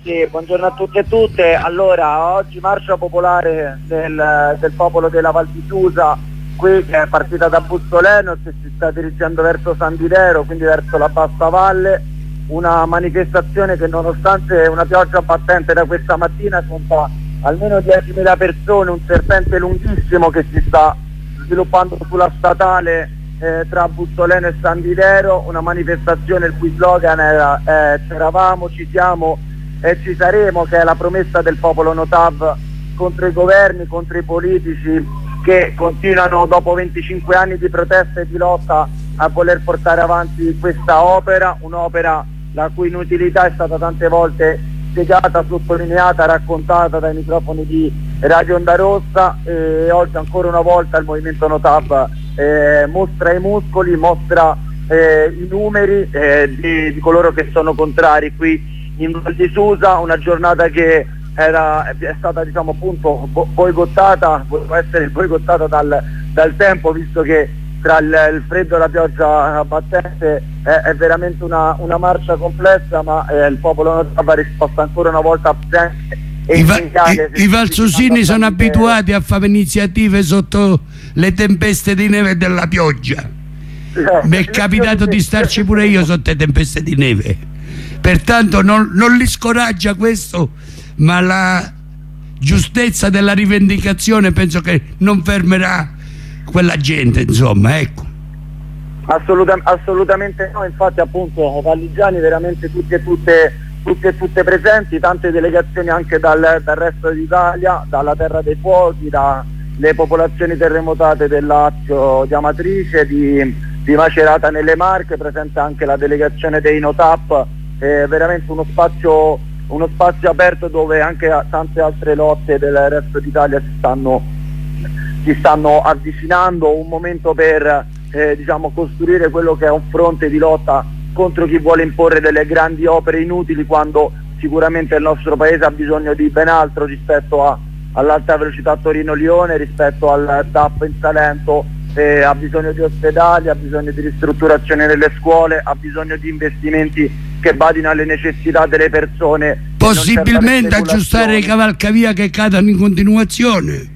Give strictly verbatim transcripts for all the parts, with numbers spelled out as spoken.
Sì, buongiorno a tutti e tutte. Allora, oggi marcia popolare del, del popolo della Val di Susa, qui che è partita da Bussoleno e si sta dirigendo verso San Didero, quindi verso la bassa valle. Una manifestazione che nonostante una pioggia battente da questa mattina conta almeno diecimila persone, un serpente lunghissimo che si sta sviluppando sulla statale eh, tra Bussoleno e San Didero, una manifestazione il cui slogan era eh, c'eravamo, ci siamo e ci saremo, che è la promessa del popolo Notav contro i governi, contro i politici che continuano dopo venticinque anni di protesta e di lotta a voler portare avanti questa opera, un'opera la cui inutilità è stata tante volte spiegata, sottolineata, raccontata dai microfoni di Radio Onda Rossa, e oggi ancora una volta il movimento Notav eh, mostra i muscoli, mostra eh, i numeri eh, di, di coloro che sono contrari qui in Val di Susa. Una giornata che era, è stata diciamo appunto boicottata, poteva essere boicottata dal, dal tempo, visto che tra il, il freddo e la pioggia battente è, è veramente una, una marcia complessa, ma eh, il popolo Notav ha risposto ancora una volta presente. I, va i, i valsusini sono abituati a fare iniziative sotto le tempeste di neve e della pioggia. Eh, mi è capitato di starci pure io sotto le tempeste di neve, pertanto non, non li scoraggia questo, ma la giustezza della rivendicazione penso che non fermerà quella gente, insomma, ecco. Assoluta, assolutamente no, infatti appunto valligiani veramente tutte e tutte, tutte e tutte presenti, tante delegazioni anche dal, dal resto d'Italia, dalla Terra dei Fuochi, dalle popolazioni terremotate del Lazio, di Amatrice, di, di Macerata nelle Marche, presente anche la delegazione dei Notap, eh, veramente uno spazio, uno spazio aperto dove anche tante altre lotte del resto d'Italia si stanno si stanno avvicinando, un momento per eh, diciamo costruire quello che è un fronte di lotta contro chi vuole imporre delle grandi opere inutili, quando sicuramente il nostro paese ha bisogno di ben altro rispetto all'alta velocità Torino-Lione, rispetto al D A P in Salento, eh, ha bisogno di ospedali, ha bisogno di ristrutturazione delle scuole, ha bisogno di investimenti che badino alle necessità delle persone. Possibilmente aggiustare i cavalcavia che cadono in continuazione.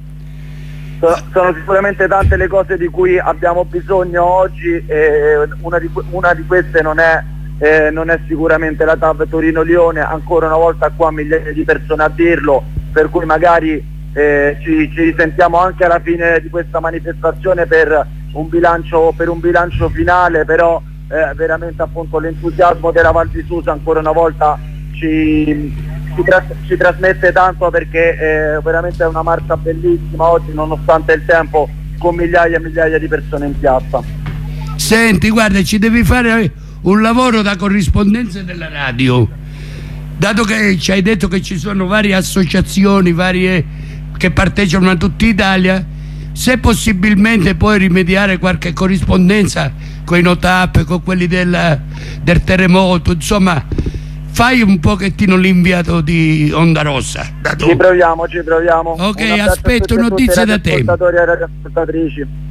Sono sicuramente tante le cose di cui abbiamo bisogno oggi, e una di, una di queste non è, eh, non è sicuramente la T A V Torino-Lione, ancora una volta qua migliaia di persone a dirlo, per cui magari eh, ci, ci risentiamo anche alla fine di questa manifestazione per un bilancio, per un bilancio finale, però eh, veramente appunto l'entusiasmo della Val di Susa ancora una volta ci... Ci, tras ci trasmette tanto, perché eh, veramente è una marcia bellissima oggi, nonostante il tempo, con migliaia e migliaia di persone in piazza. Senti, guarda, ci devi fare un lavoro da corrispondenza della radio, dato che ci hai detto che ci sono varie associazioni varie che partecipano a tutta Italia, se possibilmente puoi rimediare qualche corrispondenza con i Notap, con quelli del, del terremoto, insomma fai un pochettino l'inviato di Onda Rossa. Ci proviamo, ci proviamo. Ok, aspetto notizie da te. Ascoltatori e radioascoltatrici.